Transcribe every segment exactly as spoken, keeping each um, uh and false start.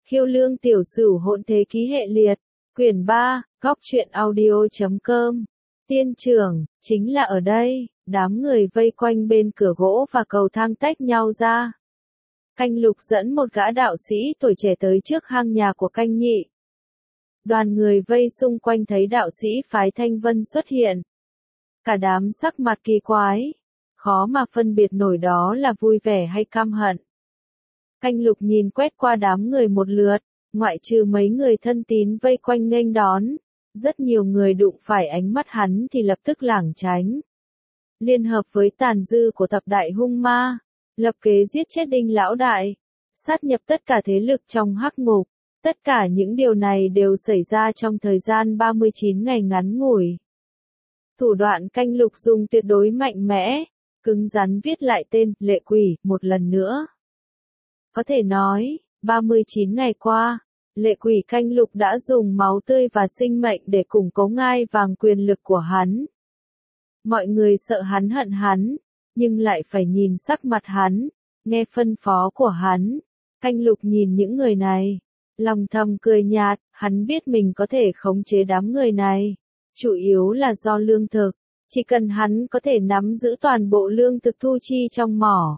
Khiêu lương tiểu sửu hỗn thế ký hệ liệt, quyển ba, góc truyện audio.com. Tiên trưởng, chính là ở đây, đám người vây quanh bên cửa gỗ và cầu thang tách nhau ra. Canh Lục dẫn một gã đạo sĩ tuổi trẻ tới trước hang nhà của Canh Nhị. Đoàn người vây xung quanh thấy đạo sĩ phái Thanh Vân xuất hiện. Cả đám sắc mặt kỳ quái, khó mà phân biệt nổi đó là vui vẻ hay căm hận. Canh Lục nhìn quét qua đám người một lượt, ngoại trừ mấy người thân tín vây quanh nghênh đón, rất nhiều người đụng phải ánh mắt hắn thì lập tức lảng tránh. Liên hợp với tàn dư của thập đại hung ma, lập kế giết chết Đinh lão đại, sát nhập tất cả thế lực trong hắc ngục. Tất cả những điều này đều xảy ra trong thời gian ba mươi chín ngày ngắn ngủi. Thủ đoạn Canh Lục dùng tuyệt đối mạnh mẽ, cứng rắn viết lại tên Lệ Quỷ một lần nữa. Có thể nói, ba mươi chín ngày qua, Lệ Quỷ Canh Lục đã dùng máu tươi và sinh mệnh để củng cố ngai vàng quyền lực của hắn. Mọi người sợ hắn hận hắn, nhưng lại phải nhìn sắc mặt hắn, nghe phân phó của hắn. Canh Lục nhìn những người này, lòng thầm cười nhạt, hắn biết mình có thể khống chế đám người này, chủ yếu là do lương thực, chỉ cần hắn có thể nắm giữ toàn bộ lương thực thu chi trong mỏ.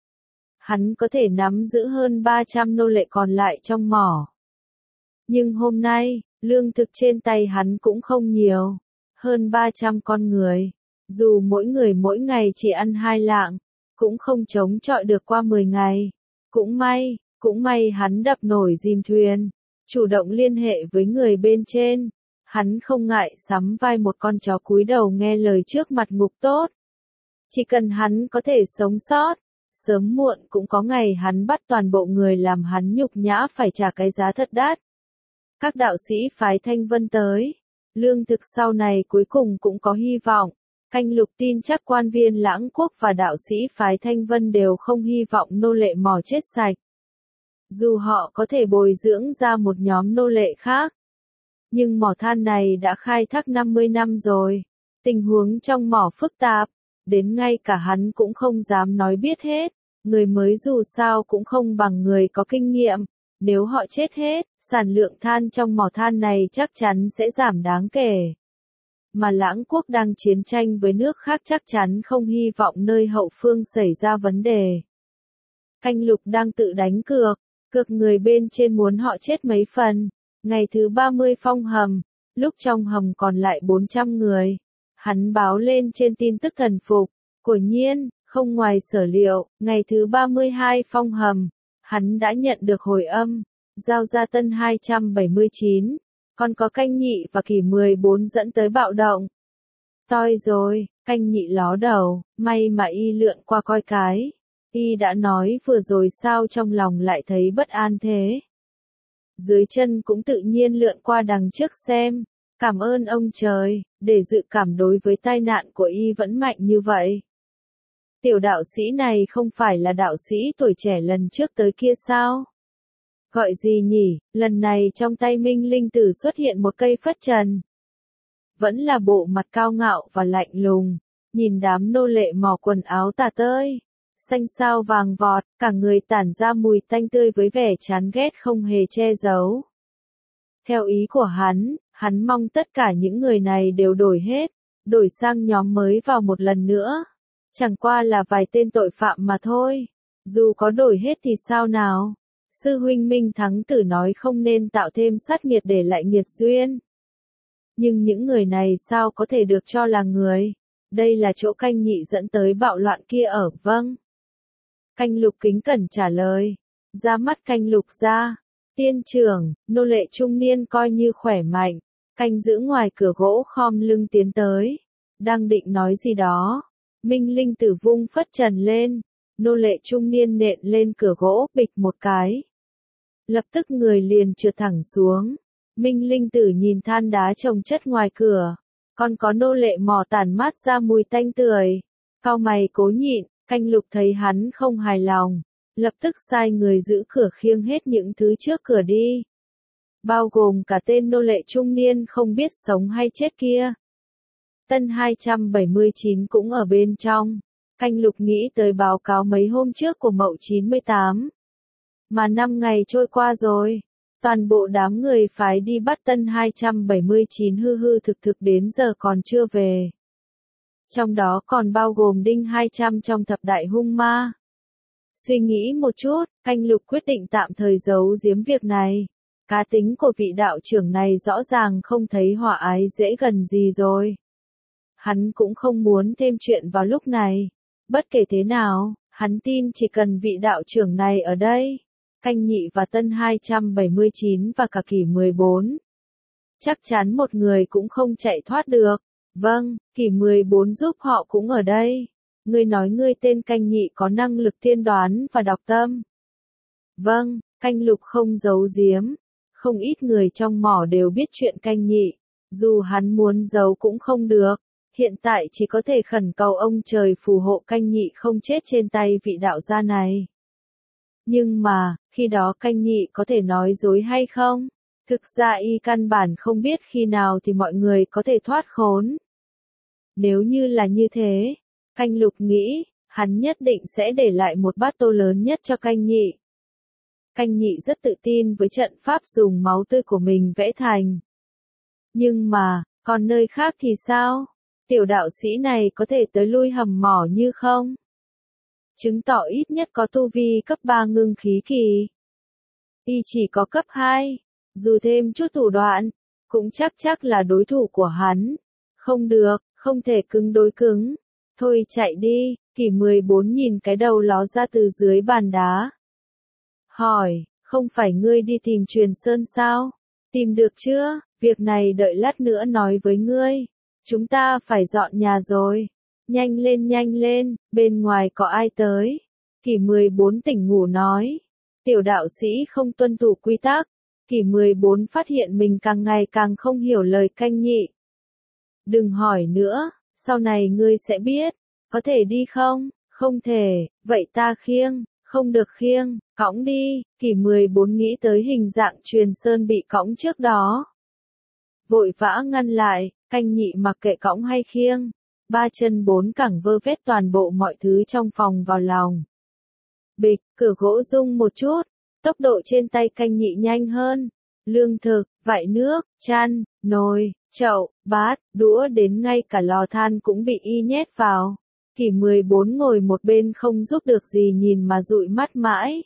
Hắn có thể nắm giữ hơn ba trăm nô lệ còn lại trong mỏ. Nhưng hôm nay, lương thực trên tay hắn cũng không nhiều, hơn ba trăm con người, dù mỗi người mỗi ngày chỉ ăn hai lạng, cũng không chống chọi được qua mười ngày. Cũng may, cũng may hắn đập nổi dìm thuyền, chủ động liên hệ với người bên trên, hắn không ngại sắm vai một con chó cúi đầu nghe lời trước mặt ngục tốt. Chỉ cần hắn có thể sống sót, sớm muộn cũng có ngày hắn bắt toàn bộ người làm hắn nhục nhã phải trả cái giá thật đắt. Các đạo sĩ phái Thanh Vân tới, lương thực sau này cuối cùng cũng có hy vọng. Canh Lục tin chắc quan viên Lãng Quốc và đạo sĩ phái Thanh Vân đều không hy vọng nô lệ mỏ chết sạch. Dù họ có thể bồi dưỡng ra một nhóm nô lệ khác. Nhưng mỏ than này đã khai thác năm mươi năm rồi. Tình huống trong mỏ phức tạp, đến ngay cả hắn cũng không dám nói biết hết. Người mới dù sao cũng không bằng người có kinh nghiệm. Nếu họ chết hết, sản lượng than trong mỏ than này chắc chắn sẽ giảm đáng kể. Mà Lãng Quốc đang chiến tranh với nước khác chắc chắn không hy vọng nơi hậu phương xảy ra vấn đề. Canh Lục đang tự đánh cược, cược người bên trên muốn họ chết mấy phần. Ngày thứ ba mươi phong hầm, lúc trong hầm còn lại bốn trăm người. Hắn báo lên trên tin tức thần phục, quả nhiên, không ngoài sở liệu, ngày thứ ba mươi hai phong hầm, hắn đã nhận được hồi âm, giao ra tân hai trăm bảy mươi chín. Còn có Canh Nhị và Kỳ mười bốn dẫn tới bạo động. Toi rồi, Canh Nhị ló đầu, may mà y lượn qua coi cái. Y đã nói vừa rồi sao trong lòng lại thấy bất an thế. Dưới chân cũng tự nhiên lượn qua đằng trước xem. Cảm ơn ông trời, để dự cảm đối với tai nạn của y vẫn mạnh như vậy. Tiểu đạo sĩ này không phải là đạo sĩ tuổi trẻ lần trước tới kia sao? Gọi gì nhỉ, lần này trong tay Minh Linh Tử xuất hiện một cây phất trần. Vẫn là bộ mặt cao ngạo và lạnh lùng, nhìn đám nô lệ mò quần áo tả tơi, xanh xao vàng vọt, cả người tản ra mùi tanh tươi với vẻ chán ghét không hề che giấu. Theo ý của hắn, hắn mong tất cả những người này đều đổi hết, đổi sang nhóm mới vào một lần nữa. Chẳng qua là vài tên tội phạm mà thôi, dù có đổi hết thì sao nào? Sư huynh Minh Thắng Tử nói không nên tạo thêm sát nghiệt để lại nghiệt duyên. Nhưng những người này sao có thể được cho là người? Đây là chỗ Canh Nhị dẫn tới bạo loạn kia ở, vâng. Canh Lục kính cẩn trả lời. Ra mắt Canh Lục ra. Tiên trưởng, nô lệ trung niên coi như khỏe mạnh. Canh giữ ngoài cửa gỗ khom lưng tiến tới. Đang định nói gì đó. Minh Linh Tử vung phất trần lên. Nô lệ trung niên nện lên cửa gỗ, bịch một cái. Lập tức người liền trượt thẳng xuống. Minh Linh Tử nhìn than đá chồng chất ngoài cửa. Còn có nô lệ mò tản mát ra mùi tanh tưởi. Cau mày cố nhịn, Canh Lục thấy hắn không hài lòng. Lập tức sai người giữ cửa khiêng hết những thứ trước cửa đi. Bao gồm cả tên nô lệ trung niên không biết sống hay chết kia. Tân hai trăm bảy mươi chín cũng ở bên trong. Canh Lục nghĩ tới báo cáo mấy hôm trước của Mậu chín mươi tám. Mà năm ngày trôi qua rồi, Toàn bộ đám người phái đi bắt Tân hai trăm bảy mươi chín hư hư thực thực đến giờ còn chưa về. Trong đó còn bao gồm Đinh hai trăm trong thập đại hung ma. Suy nghĩ một chút, Canh Lục quyết định tạm thời giấu giếm việc này. Cá tính của vị đạo trưởng này rõ ràng không thấy hòa ái dễ gần gì rồi. Hắn cũng không muốn thêm chuyện vào lúc này. Bất kể thế nào, hắn tin chỉ cần vị đạo trưởng này ở đây, Canh Nhị và Tân hai trăm bảy mươi chín và cả Kỷ mười bốn, chắc chắn một người cũng không chạy thoát được. Vâng, Kỷ mười bốn giúp họ cũng ở đây. Ngươi nói ngươi tên Canh Nhị có năng lực tiên đoán và đọc tâm. Vâng, Canh Lục không giấu giếm. Không ít người trong mỏ đều biết chuyện Canh Nhị. Dù hắn muốn giấu cũng không được. Hiện tại chỉ có thể khẩn cầu ông trời phù hộ Canh Nhị không chết trên tay vị đạo gia này. Nhưng mà, khi đó Canh Nhị có thể nói dối hay không? Thực ra y căn bản không biết khi nào thì mọi người có thể thoát khốn. Nếu như là như thế, Canh Lục nghĩ, hắn nhất định sẽ để lại một bát tô lớn nhất cho Canh Nhị. Canh Nhị rất tự tin với trận pháp dùng máu tươi của mình vẽ thành. Nhưng mà, còn nơi khác thì sao? Tiểu đạo sĩ này có thể tới lui hầm mỏ như không? Chứng tỏ ít nhất có tu vi cấp ba ngưng khí kỳ. Y chỉ có cấp hai, dù thêm chút thủ đoạn, cũng chắc chắc là đối thủ của hắn. Không được, không thể cứng đối cứng. Thôi chạy đi, Kỷ mười bốn nhìn cái đầu ló ra từ dưới bàn đá. Hỏi, không phải ngươi đi tìm Truyền Sơn sao? Tìm được chưa? Việc này đợi lát nữa nói với ngươi. Chúng ta phải dọn nhà rồi. Nhanh lên nhanh lên, bên ngoài có ai tới? Kỷ mười bốn tỉnh ngủ nói. Tiểu đạo sĩ không tuân thủ quy tắc. Kỷ mười bốn phát hiện mình càng ngày càng không hiểu lời Canh Nhị. Đừng hỏi nữa, sau này ngươi sẽ biết. Có thể đi không? Không thể, vậy ta khiêng. Không được khiêng, cõng đi. Kỷ mười bốn nghĩ tới hình dạng Truyền Sơn bị cõng trước đó. Vội vã ngăn lại, Canh Nhị mặc kệ cõng hay khiêng. Ba chân bốn cẳng vơ vét toàn bộ mọi thứ trong phòng vào lòng. Bịch, cửa gỗ rung một chút, tốc độ trên tay Canh Nhị nhanh hơn. Lương thực, vại nước, chăn, nồi, chậu, bát, đũa đến ngay cả lò than cũng bị y nhét vào. Kỷ mười bốn ngồi một bên không giúp được gì nhìn mà dụi mắt mãi.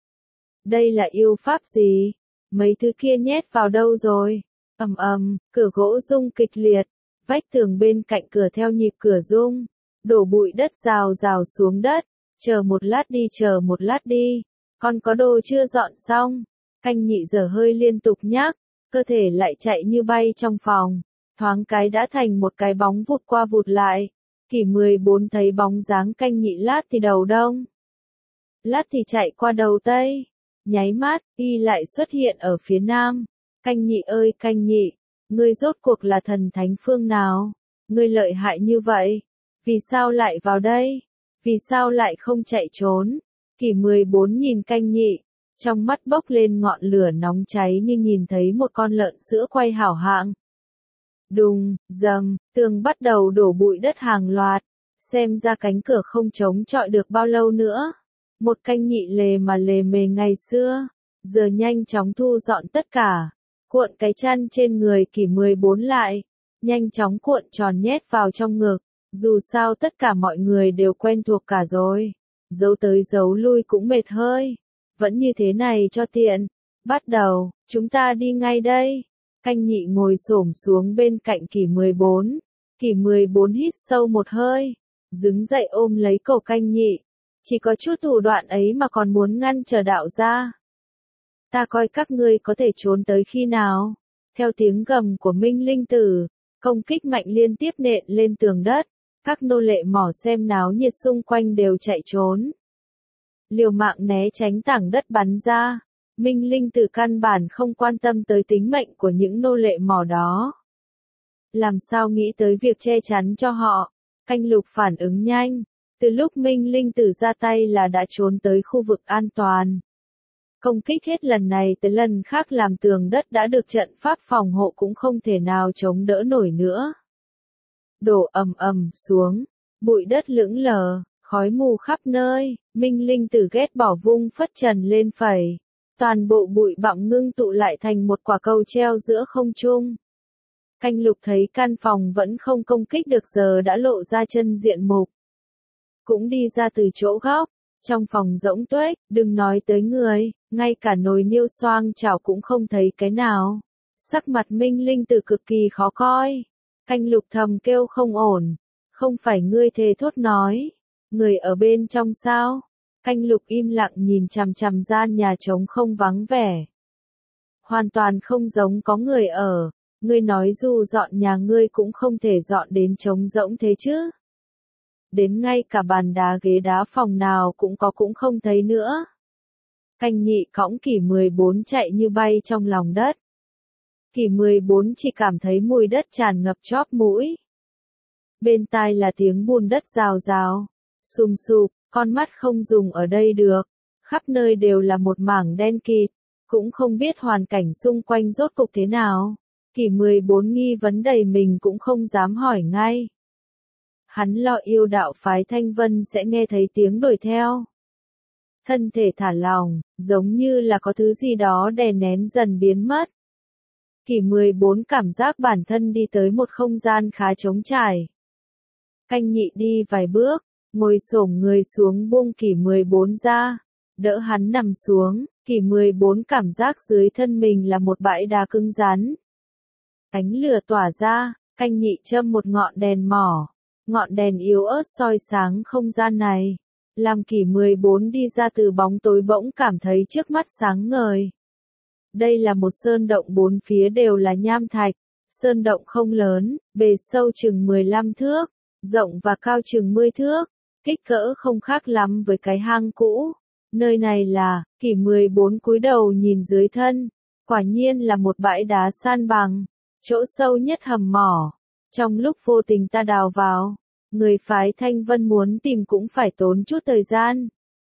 Đây là yêu pháp gì? Mấy thứ kia nhét vào đâu rồi? Ầm ầm, cửa gỗ rung kịch liệt, vách tường bên cạnh cửa theo nhịp cửa rung, đổ bụi đất rào rào xuống đất. Chờ một lát đi, chờ một lát đi, con có đồ chưa dọn xong? Canh Nhị dở hơi liên tục nhắc, cơ thể lại chạy như bay trong phòng, thoáng cái đã thành một cái bóng vụt qua vụt lại. Kỷ mười bốn thấy bóng dáng Canh Nhị lát thì đầu đông, lát thì chạy qua đầu tây, nháy mắt, y lại xuất hiện ở phía nam. Canh Nhị ơi Canh Nhị, ngươi rốt cuộc là thần thánh phương nào? Ngươi lợi hại như vậy, vì sao lại vào đây? Vì sao lại không chạy trốn? Kỷ mười bốn nhìn Canh Nhị, trong mắt bốc lên ngọn lửa nóng cháy như nhìn thấy một con lợn sữa quay hảo hạng. Đùng, dầm, tường bắt đầu đổ bụi đất hàng loạt, xem ra cánh cửa không chống chọi được bao lâu nữa. Một Canh Nhị lề mà lề mề ngày xưa, giờ nhanh chóng thu dọn tất cả, cuộn cái chăn trên người Kỷ mười bốn lại, nhanh chóng cuộn tròn nhét vào trong ngực, dù sao tất cả mọi người đều quen thuộc cả rồi, giấu tới giấu lui cũng mệt hơi, vẫn như thế này cho tiện. Bắt đầu, chúng ta đi ngay đây. Canh Nhị ngồi xổm xuống bên cạnh Kỷ mười bốn. Kỷ mười bốn hít sâu một hơi, đứng dậy ôm lấy cổ Canh Nhị. Chỉ có chút thủ đoạn ấy mà còn muốn ngăn trở đạo gia. Ta coi các ngươi có thể trốn tới khi nào? Theo tiếng gầm của Minh Linh Tử, công kích mạnh liên tiếp nện lên tường đất. Các nô lệ mỏ xem náo nhiệt xung quanh đều chạy trốn. Liều mạng né tránh tảng đất bắn ra. Minh Linh Tử căn bản không quan tâm tới tính mệnh của những nô lệ mỏ đó. Làm sao nghĩ tới việc che chắn cho họ? Canh Lục phản ứng nhanh. Từ lúc Minh Linh Tử ra tay là đã trốn tới khu vực an toàn. Công kích hết lần này tới lần khác làm tường đất đã được trận pháp phòng hộ cũng không thể nào chống đỡ nổi nữa. Đổ ầm ầm xuống, bụi đất lững lờ, khói mù khắp nơi, Minh Linh Tử ghét bỏ vung phất trần lên phẩy. Toàn bộ bụi bặm ngưng tụ lại thành một quả cầu treo giữa không trung. Canh Lục thấy căn phòng vẫn không công kích được giờ đã lộ ra chân diện mục. Cũng đi ra từ chỗ góc, trong phòng rỗng tuếch, đừng nói tới người, ngay cả nồi niêu xoang chảo cũng không thấy cái nào. Sắc mặt Minh Linh Tử cực kỳ khó coi. Canh Lục thầm kêu không ổn. Không phải ngươi thề thốt nói. Người ở bên trong sao? Canh Lục im lặng nhìn chằm chằm gian nhà trống không vắng vẻ. Hoàn toàn không giống có người ở. Ngươi nói dù dọn nhà ngươi cũng không thể dọn đến trống rỗng thế chứ. Đến ngay cả bàn đá ghế đá phòng nào cũng có cũng không thấy nữa. Canh Nhị cõng Kỷ mười bốn chạy như bay trong lòng đất. Kỷ mười bốn chỉ cảm thấy mùi đất tràn ngập chóp mũi. Bên tai là tiếng bùn đất rào rào, sùm sụp, con mắt không dùng ở đây được. Khắp nơi đều là một mảng đen kịt, cũng không biết hoàn cảnh xung quanh rốt cục thế nào. Kỷ mười bốn nghi vấn đầy mình cũng không dám hỏi ngay. Hắn lo yêu đạo phái Thanh Vân sẽ nghe thấy tiếng đuổi theo. Thân thể thả lỏng, giống như là có thứ gì đó đè nén dần biến mất. Kỷ mười bốn cảm giác bản thân đi tới một không gian khá trống trải. Canh Nhị đi vài bước, ngồi xổm người xuống buông Kỷ mười bốn ra, đỡ hắn nằm xuống. Kỷ mười bốn cảm giác dưới thân mình là một bãi đá cứng rắn. Ánh lửa tỏa ra, Canh Nhị châm một ngọn đèn mỏ. Ngọn đèn yếu ớt soi sáng không gian này. Làm Kỷ mười bốn đi ra từ bóng tối bỗng cảm thấy trước mắt sáng ngời. Đây là một sơn động bốn phía đều là nham thạch. Sơn động không lớn, bề sâu chừng mười lăm thước, rộng và cao chừng mười thước. Kích cỡ không khác lắm với cái hang cũ. Nơi này là, Kỷ mười bốn cúi đầu nhìn dưới thân. Quả nhiên là một bãi đá san bằng. Chỗ sâu nhất hầm mỏ. Trong lúc vô tình ta đào vào, người phái Thanh Vân muốn tìm cũng phải tốn chút thời gian.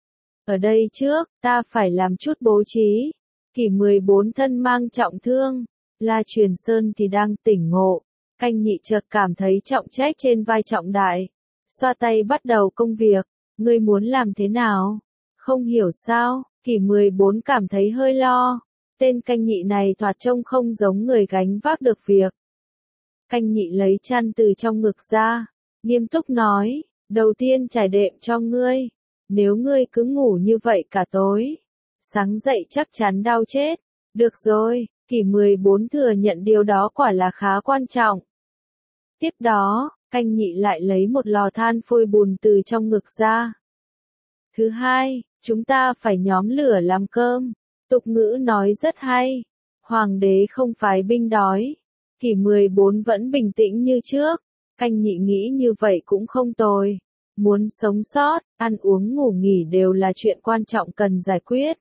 Ở đây trước, ta phải làm chút bố trí. Kỷ mười bốn thân mang trọng thương, La Truyền Sơn thì đang tỉnh ngộ. Canh Nhị chợt cảm thấy trọng trách trên vai trọng đại. Xoa tay bắt đầu công việc. Ngươi muốn làm thế nào? Không hiểu sao, Kỷ mười bốn cảm thấy hơi lo. Tên Canh Nhị này thoạt trông không giống người gánh vác được việc. Canh Nhị lấy chăn từ trong ngực ra, nghiêm túc nói, đầu tiên trải đệm cho ngươi. Nếu ngươi cứ ngủ như vậy cả tối, sáng dậy chắc chắn đau chết. Được rồi, Kỷ mười bốn thừa nhận điều đó quả là khá quan trọng. Tiếp đó, Canh Nhị lại lấy một lò than phôi bùn từ trong ngực ra. Thứ hai, chúng ta phải nhóm lửa làm cơm. Tục ngữ nói rất hay. Hoàng đế không phái binh đói. Kỷ mười bốn vẫn bình tĩnh như trước. Canh Nhị nghĩ như vậy cũng không tồi. Muốn sống sót, ăn uống ngủ nghỉ đều là chuyện quan trọng cần giải quyết.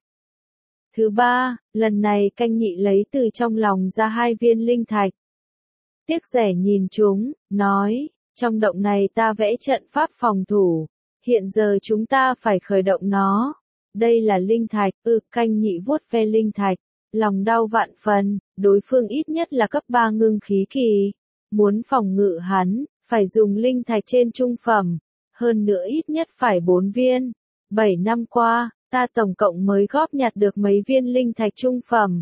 Thứ ba, lần này Canh Nhị lấy từ trong lòng ra hai viên linh thạch. Tiếc rẻ nhìn chúng, nói, trong động này ta vẽ trận pháp phòng thủ. Hiện giờ chúng ta phải khởi động nó. Đây là linh thạch, ừ, Canh Nhị vuốt ve linh thạch. Lòng đau vạn phần, đối phương ít nhất là cấp ba ngưng khí kỳ. Muốn phòng ngự hắn, phải dùng linh thạch trên trung phẩm. Hơn nữa ít nhất phải bốn viên. Bảy năm qua, ta tổng cộng mới góp nhặt được mấy viên linh thạch trung phẩm.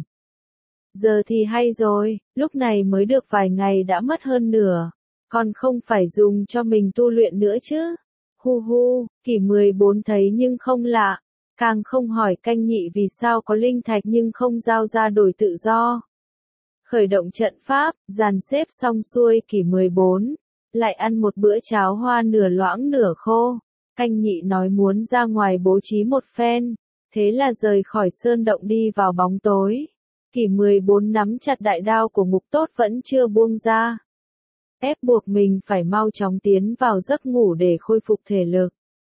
Giờ thì hay rồi, lúc này mới được vài ngày đã mất hơn nửa. Còn không phải dùng cho mình tu luyện nữa chứ. Hu hu, Kỷ mười bốn thấy nhưng không lạ. Càng không hỏi Canh Nhị vì sao có linh thạch nhưng không giao ra đổi tự do. Khởi động trận pháp, dàn xếp xong xuôi Kỷ mười bốn. Lại ăn một bữa cháo hoa nửa loãng nửa khô. Canh Nhị nói muốn ra ngoài bố trí một phen. Thế là rời khỏi sơn động đi vào bóng tối. Kỷ mười bốn nắm chặt đại đao của Ngục Tốt vẫn chưa buông ra. Ép buộc mình phải mau chóng tiến vào giấc ngủ để khôi phục thể lực.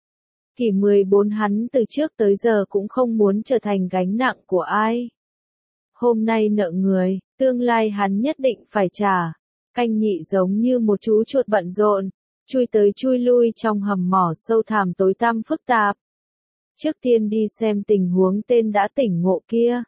Kỷ mười bốn hắn từ trước tới giờ cũng không muốn trở thành gánh nặng của ai. Hôm nay nợ người, tương lai hắn nhất định phải trả. Canh Nhị giống như một chú chuột bận rộn, chui tới chui lui trong hầm mỏ sâu thẳm tối tăm phức tạp. Trước tiên đi xem tình huống tên đã tỉnh ngộ kia.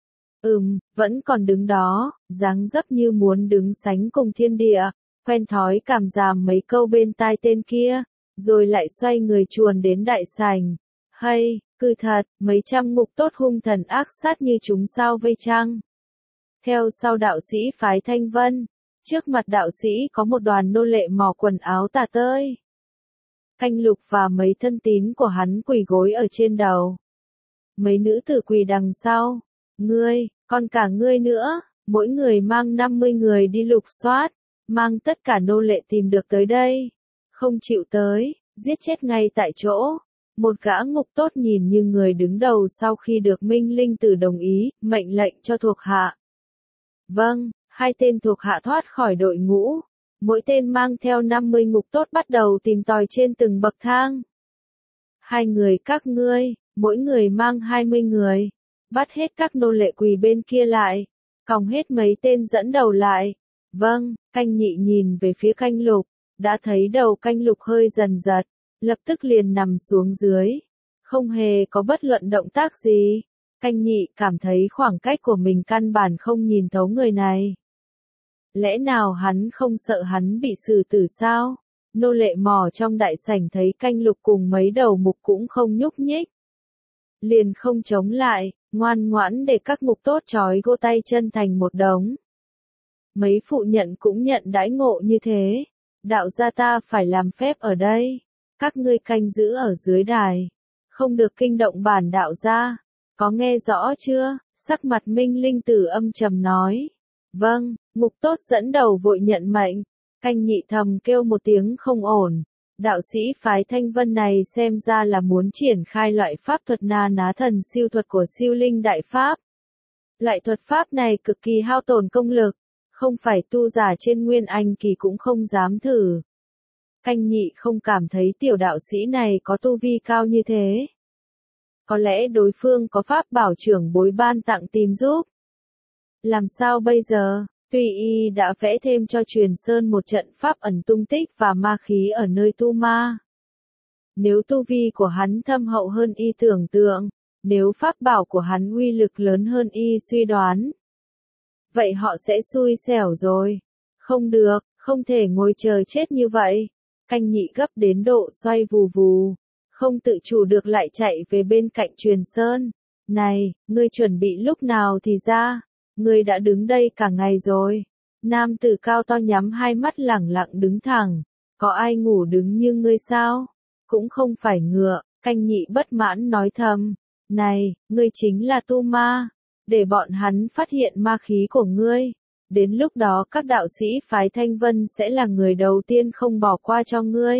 Ừm, vẫn còn đứng đó, dáng dấp như muốn đứng sánh cùng thiên địa, quen thói cảm giảm mấy câu bên tai tên kia, rồi lại xoay người chuồn đến đại sảnh. Hay, Cứ thật, mấy trăm ngục tốt hung thần ác sát như chúng sao vây chăng. Theo sau đạo sĩ phái Thanh Vân, trước mặt đạo sĩ có một đoàn nô lệ mò quần áo tả tơi. Canh Lục và mấy thân tín của hắn quỳ gối ở trên đầu. Mấy nữ tử quỳ đằng sau. Ngươi, còn cả ngươi nữa, mỗi người mang năm mươi người đi lục soát, mang tất cả nô lệ tìm được tới đây. Không chịu tới, giết chết ngay tại chỗ. Một gã ngục tốt nhìn như người đứng đầu sau khi được Minh Linh Tử đồng ý, mệnh lệnh cho thuộc hạ. Vâng, hai tên thuộc hạ thoát khỏi đội ngũ. Mỗi tên mang theo năm mươi ngục tốt bắt đầu tìm tòi trên từng bậc thang. Hai người các ngươi, mỗi người mang hai mươi người. Bắt hết các nô lệ quỳ bên kia lại. Còng hết mấy tên dẫn đầu lại. Vâng, Canh Nhị nhìn về phía Canh Lục. Đã thấy đầu Canh Lục hơi dần giật. Lập tức liền nằm xuống dưới. Không hề có bất luận động tác gì. Canh Nhị cảm thấy khoảng cách của mình căn bản không nhìn thấu người này. Lẽ nào hắn không sợ hắn bị xử tử sao? Nô lệ mò trong đại sảnh thấy Canh Lục cùng mấy đầu mục cũng không nhúc nhích. Liền không chống lại, ngoan ngoãn để các ngục tốt trói gô tay chân thành một đống. Mấy phụ nhận cũng nhận đãi ngộ như thế. Đạo gia ta phải làm phép ở đây. Các ngươi canh giữ ở dưới đài. Không được kinh động bản đạo gia. Có nghe rõ chưa? Sắc mặt Minh Linh Tử âm trầm nói. Vâng, ngục tốt dẫn đầu vội nhận mệnh. Canh Nhị thầm kêu một tiếng không ổn. Đạo sĩ phái Thanh Vân này xem ra là muốn triển khai loại pháp thuật na ná thần siêu thuật của siêu linh đại pháp. Loại thuật pháp này cực kỳ hao tổn công lực. Không phải tu giả trên Nguyên Anh kỳ cũng không dám thử. Canh Nhị không cảm thấy tiểu đạo sĩ này có tu vi cao như thế. Có lẽ đối phương có pháp bảo trưởng bối ban tặng tìm giúp. Làm sao bây giờ? Tuy y đã vẽ thêm cho Truyền Sơn một trận pháp ẩn tung tích và ma khí ở nơi tu ma. Nếu tu vi của hắn thâm hậu hơn y tưởng tượng, nếu pháp bảo của hắn uy lực lớn hơn y suy đoán, vậy họ sẽ xui xẻo rồi. Không được, không thể ngồi chờ chết như vậy. Canh Nhị gấp đến độ xoay vù vù, không tự chủ được lại chạy về bên cạnh Truyền Sơn. Này, ngươi chuẩn bị lúc nào thì ra? Ngươi đã đứng đây cả ngày rồi. Nam tử cao to nhắm hai mắt lẳng lặng đứng thẳng. Có ai ngủ đứng như ngươi sao? Cũng không phải ngựa. Canh Nhị bất mãn nói thầm. Này, ngươi chính là tu ma. Để bọn hắn phát hiện ma khí của ngươi. Đến lúc đó các đạo sĩ phái Thanh Vân sẽ là người đầu tiên không bỏ qua cho ngươi.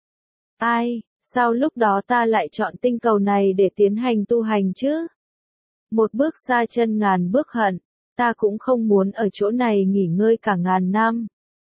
Ai, sao lúc đó ta lại chọn tinh cầu này để tiến hành tu hành chứ? Một bước xa chân ngàn bước hận. Ta cũng không muốn ở chỗ này nghỉ ngơi cả ngàn năm.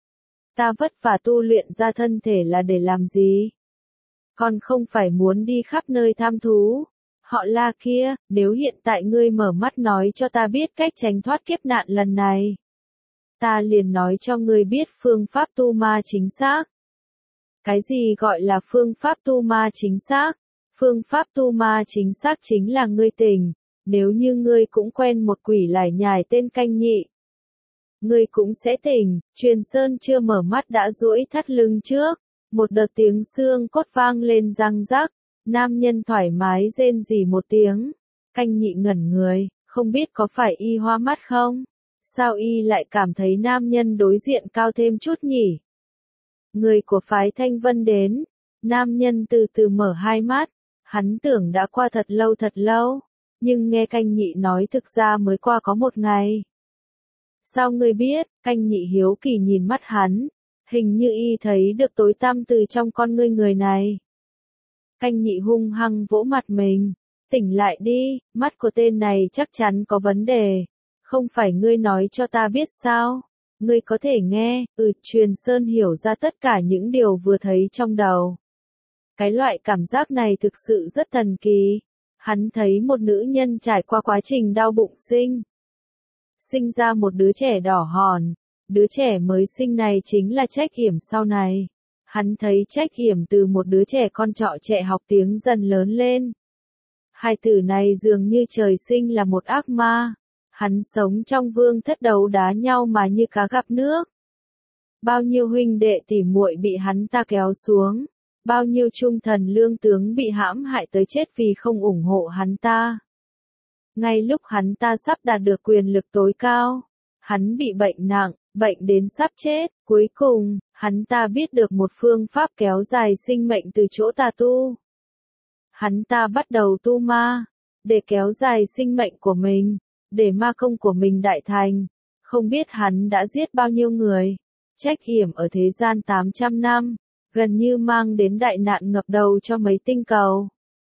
Ta vất vả tu luyện ra thân thể là để làm gì? Còn không phải muốn đi khắp nơi tham thú. Họ La kia, nếu hiện tại ngươi mở mắt nói cho ta biết cách tránh thoát kiếp nạn lần này. Ta liền nói cho ngươi biết phương pháp tu ma chính xác. Cái gì gọi là phương pháp tu ma chính xác? Phương pháp tu ma chính xác chính là ngươi tỉnh. Nếu như ngươi cũng quen một quỷ lải nhải tên Canh Nhị, ngươi cũng sẽ tỉnh. Truyền Sơn chưa mở mắt đã duỗi thắt lưng trước. Một đợt tiếng xương cốt vang lên răng rắc. Nam nhân thoải mái rên rỉ một tiếng. Canh Nhị ngẩn người, không biết có phải y hoa mắt không? Sao y lại cảm thấy nam nhân đối diện cao thêm chút nhỉ? Người của phái Thanh Vân đến. Nam nhân từ từ mở hai mắt. Hắn tưởng đã qua thật lâu thật lâu. Nhưng nghe Canh Nhị nói thực ra mới qua có một ngày. Sao ngươi biết? Canh Nhị hiếu kỳ nhìn mắt hắn. Hình như y thấy được tối tăm từ trong con ngươi người này. Canh Nhị hung hăng vỗ mặt mình. Tỉnh lại đi, mắt của tên này chắc chắn có vấn đề. Không phải ngươi nói cho ta biết sao? Ngươi có thể nghe, ừ, Truyền Sơn hiểu ra tất cả những điều vừa thấy trong đầu. Cái loại cảm giác này thực sự rất thần kỳ. Hắn thấy một nữ nhân trải qua quá trình đau bụng sinh. Sinh ra một đứa trẻ đỏ hòn. Đứa trẻ mới sinh này chính là Trách Yểm sau này. Hắn thấy Trách Yểm từ một đứa trẻ con trọ trẻ học tiếng dần lớn lên. Hai tử này dường như trời sinh là một ác ma. Hắn sống trong vương thất đấu đá nhau mà như cá gặp nước. Bao nhiêu huynh đệ tỉ muội bị hắn ta kéo xuống. Bao nhiêu trung thần lương tướng bị hãm hại tới chết vì không ủng hộ hắn ta. Ngay lúc hắn ta sắp đạt được quyền lực tối cao, hắn bị bệnh nặng, bệnh đến sắp chết, cuối cùng, hắn ta biết được một phương pháp kéo dài sinh mệnh từ chỗ tà tu. Hắn ta bắt đầu tu ma, để kéo dài sinh mệnh của mình, để ma công của mình đại thành. Không biết hắn đã giết bao nhiêu người, trách hiểm ở thế gian tám trăm năm, gần như mang đến đại nạn ngập đầu cho mấy tinh cầu.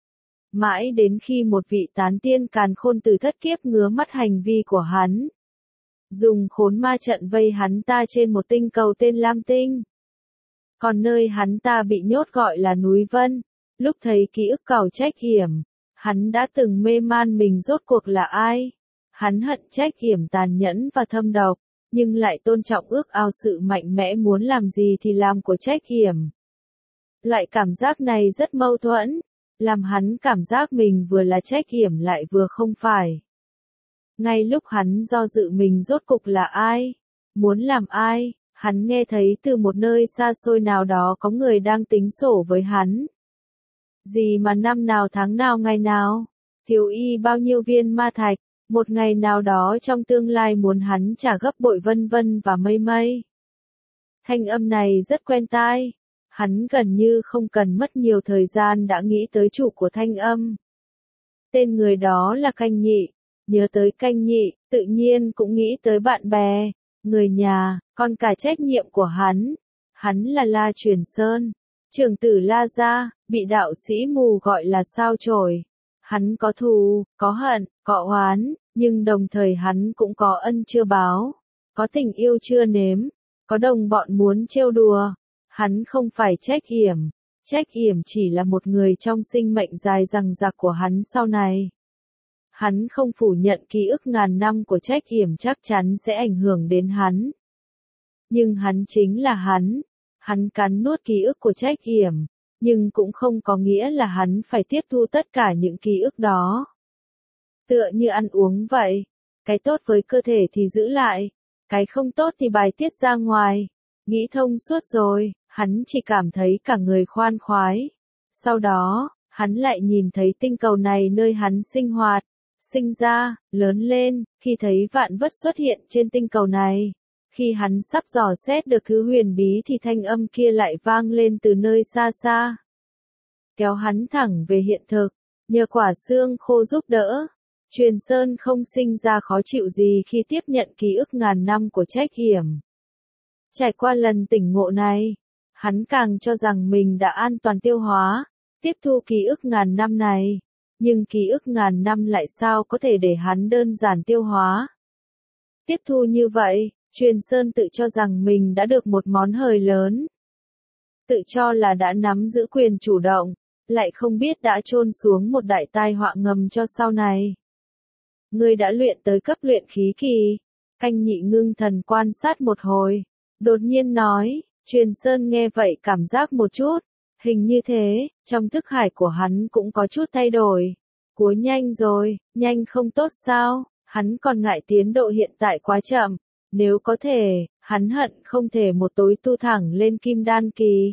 Mãi đến khi một vị tán tiên càn khôn từ thất kiếp ngứa mắt hành vi của hắn. Dùng khốn ma trận vây hắn ta trên một tinh cầu tên Lam Tinh. Còn nơi hắn ta bị nhốt gọi là núi Vân, lúc thấy ký ức càu trách hiểm, hắn đã từng mê man mình rốt cuộc là ai. Hắn hận trách hiểm tàn nhẫn và thâm độc, nhưng lại tôn trọng ước ao sự mạnh mẽ muốn làm gì thì làm của trách hiểm. Loại cảm giác này rất mâu thuẫn, làm hắn cảm giác mình vừa là trách hiểm lại vừa không phải. Ngay lúc hắn do dự mình rốt cục là ai, muốn làm ai, hắn nghe thấy từ một nơi xa xôi nào đó có người đang tính sổ với hắn. Gì mà năm nào tháng nào ngày nào, thiếu y bao nhiêu viên ma thạch, một ngày nào đó trong tương lai muốn hắn trả gấp bội vân vân và mây mây. Thanh âm này rất quen tai, hắn gần như không cần mất nhiều thời gian đã nghĩ tới chủ của thanh âm. Tên người đó là Canh Nhị, nhớ tới Canh Nhị, tự nhiên cũng nghĩ tới bạn bè, người nhà, còn cả trách nhiệm của hắn. Hắn là La Truyền Sơn, trưởng tử La gia, bị đạo sĩ mù gọi là sao chổi. Hắn có thù, có hận, có oán, nhưng đồng thời hắn cũng có ân chưa báo, có tình yêu chưa nếm, có đồng bọn muốn trêu đùa. Hắn không phải trách hiểm, trách hiểm chỉ là một người trong sinh mệnh dài dằng dặc của hắn sau này. Hắn không phủ nhận ký ức ngàn năm của trách hiểm chắc chắn sẽ ảnh hưởng đến hắn. Nhưng hắn chính là hắn, hắn cắn nuốt ký ức của trách hiểm, nhưng cũng không có nghĩa là hắn phải tiếp thu tất cả những ký ức đó. Tựa như ăn uống vậy, cái tốt với cơ thể thì giữ lại, cái không tốt thì bài tiết ra ngoài. Nghĩ thông suốt rồi, hắn chỉ cảm thấy cả người khoan khoái. Sau đó, hắn lại nhìn thấy tinh cầu này nơi hắn sinh hoạt, sinh ra, lớn lên, khi thấy vạn vật xuất hiện trên tinh cầu này. Khi hắn sắp dò xét được thứ huyền bí thì thanh âm kia lại vang lên từ nơi xa xa. Kéo hắn thẳng về hiện thực, nhờ quả xương khô giúp đỡ. Truyền Sơn không sinh ra khó chịu gì khi tiếp nhận ký ức ngàn năm của trách hiểm. Trải qua lần tỉnh ngộ này, hắn càng cho rằng mình đã an toàn tiêu hóa, tiếp thu ký ức ngàn năm này. Nhưng ký ức ngàn năm lại sao có thể để hắn đơn giản tiêu hóa. Tiếp thu như vậy, Truyền Sơn tự cho rằng mình đã được một món hời lớn. Tự cho là đã nắm giữ quyền chủ động, lại không biết đã chôn xuống một đại tai họa ngầm cho sau này. Ngươi đã luyện tới cấp luyện khí kỳ. Canh Nhị ngưng thần quan sát một hồi, đột nhiên nói. Truyền Sơn nghe vậy cảm giác một chút, hình như thế, trong thức hải của hắn cũng có chút thay đổi. Cuối nhanh rồi, nhanh không tốt sao, hắn còn ngại tiến độ hiện tại quá chậm. Nếu có thể, hắn hận không thể một tối tu thẳng lên kim đan kỳ.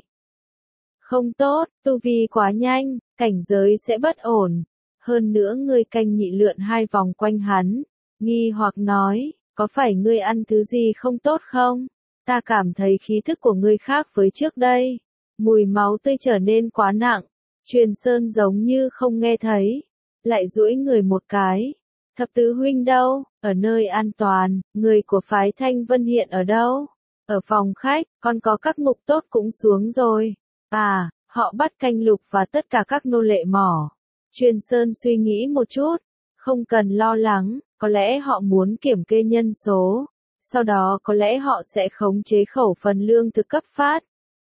Không tốt, tu vi quá nhanh, cảnh giới sẽ bất ổn. Hơn nữa ngươi Canh Nhị lượn hai vòng quanh hắn, nghi hoặc nói, có phải ngươi ăn thứ gì không tốt không? Ta cảm thấy khí thức của ngươi khác với trước đây. Mùi máu tươi trở nên quá nặng. Truyền Sơn giống như không nghe thấy, lại duỗi người một cái. Thập tứ huynh đâu? Ở nơi an toàn. Người của phái Thanh Vân hiện ở đâu? Ở phòng khách, còn có các ngục tốt cũng xuống rồi. À, họ bắt Canh Lục và tất cả các nô lệ mỏ. Truyền Sơn suy nghĩ một chút, không cần lo lắng, có lẽ họ muốn kiểm kê nhân số. Sau đó có lẽ họ sẽ khống chế khẩu phần lương thực cấp phát.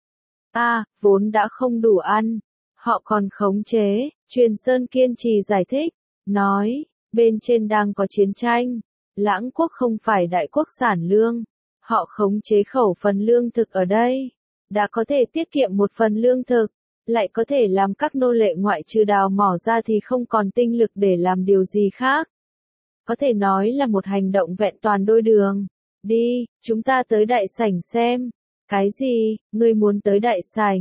À, vốn đã không đủ ăn. Họ còn khống chế, Truyền Sơn kiên trì giải thích, nói, bên trên đang có chiến tranh. Lãng quốc không phải đại quốc sản lương. Họ khống chế khẩu phần lương thực ở đây. Đã có thể tiết kiệm một phần lương thực, lại có thể làm các nô lệ ngoại trừ đào mỏ ra thì không còn tinh lực để làm điều gì khác. Có thể nói là một hành động vẹn toàn đôi đường. Đi, chúng ta tới đại sảnh xem. Cái gì, ngươi muốn tới đại sảnh?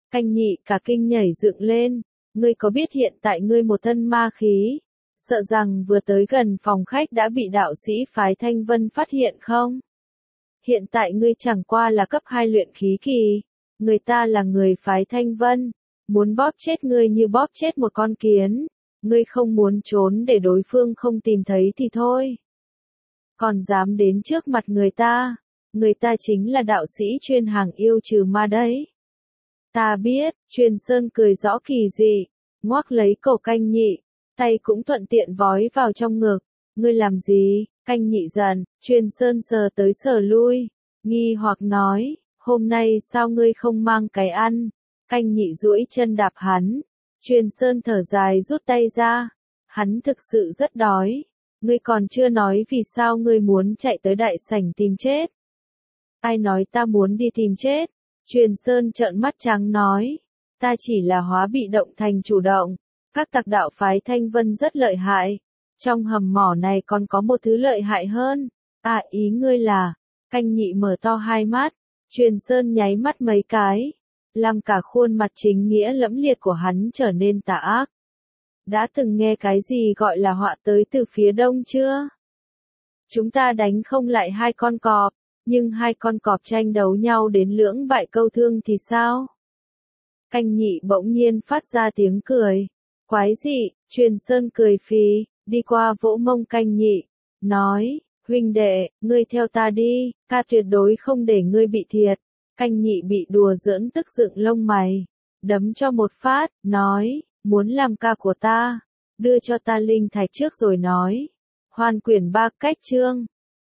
Canh nhị cả kinh nhảy dựng lên, ngươi có biết hiện tại ngươi một thân ma khí, sợ rằng vừa tới gần phòng khách đã bị đạo sĩ phái Thanh Vân phát hiện không? Hiện tại ngươi chẳng qua là cấp hai luyện khí kỳ, người ta là người phái Thanh Vân, muốn bóp chết ngươi như bóp chết một con kiến, ngươi không muốn trốn để đối phương không tìm thấy thì thôi. Còn dám đến trước mặt người ta, người ta chính là đạo sĩ chuyên hàng yêu trừ ma đấy. Ta biết, Truyền Sơn cười rõ kỳ dị, ngoác lấy cổ Canh nhị, tay cũng thuận tiện vói vào trong ngực. Ngươi làm gì? Canh nhị giận, Truyền Sơn sờ tới sờ lui, nghi hoặc nói, hôm nay sao ngươi không mang cái ăn? Canh nhị duỗi chân đạp hắn, Truyền Sơn thở dài rút tay ra, hắn thực sự rất đói, ngươi còn chưa nói vì sao ngươi muốn chạy tới đại sảnh tìm chết. Ai nói ta muốn đi tìm chết? Truyền Sơn trợn mắt trắng nói, ta chỉ là hóa bị động thành chủ động, các tặc đạo phái Thanh Vân rất lợi hại, trong hầm mỏ này còn có một thứ lợi hại hơn. À, ý ngươi là? Canh nhị mở to hai mắt, Truyền Sơn nháy mắt mấy cái, làm cả khuôn mặt chính nghĩa lẫm liệt của hắn trở nên tà ác. Đã từng nghe cái gì gọi là họa tới từ phía đông chưa? Chúng ta đánh không lại hai con cọp, nhưng hai con cọp tranh đấu nhau đến lưỡng bại câu thương thì sao? Canh nhị bỗng nhiên phát ra tiếng cười. Quái dị, Truyền Sơn cười phì, đi qua vỗ mông Canh nhị, nói, huynh đệ, ngươi theo ta đi, ca tuyệt đối không để ngươi bị thiệt. Canh nhị bị đùa giỡn tức dựng lông mày, đấm cho một phát, nói, muốn làm ca của ta, đưa cho ta linh thạch trước rồi nói. Hoàn quyển ba cách chương.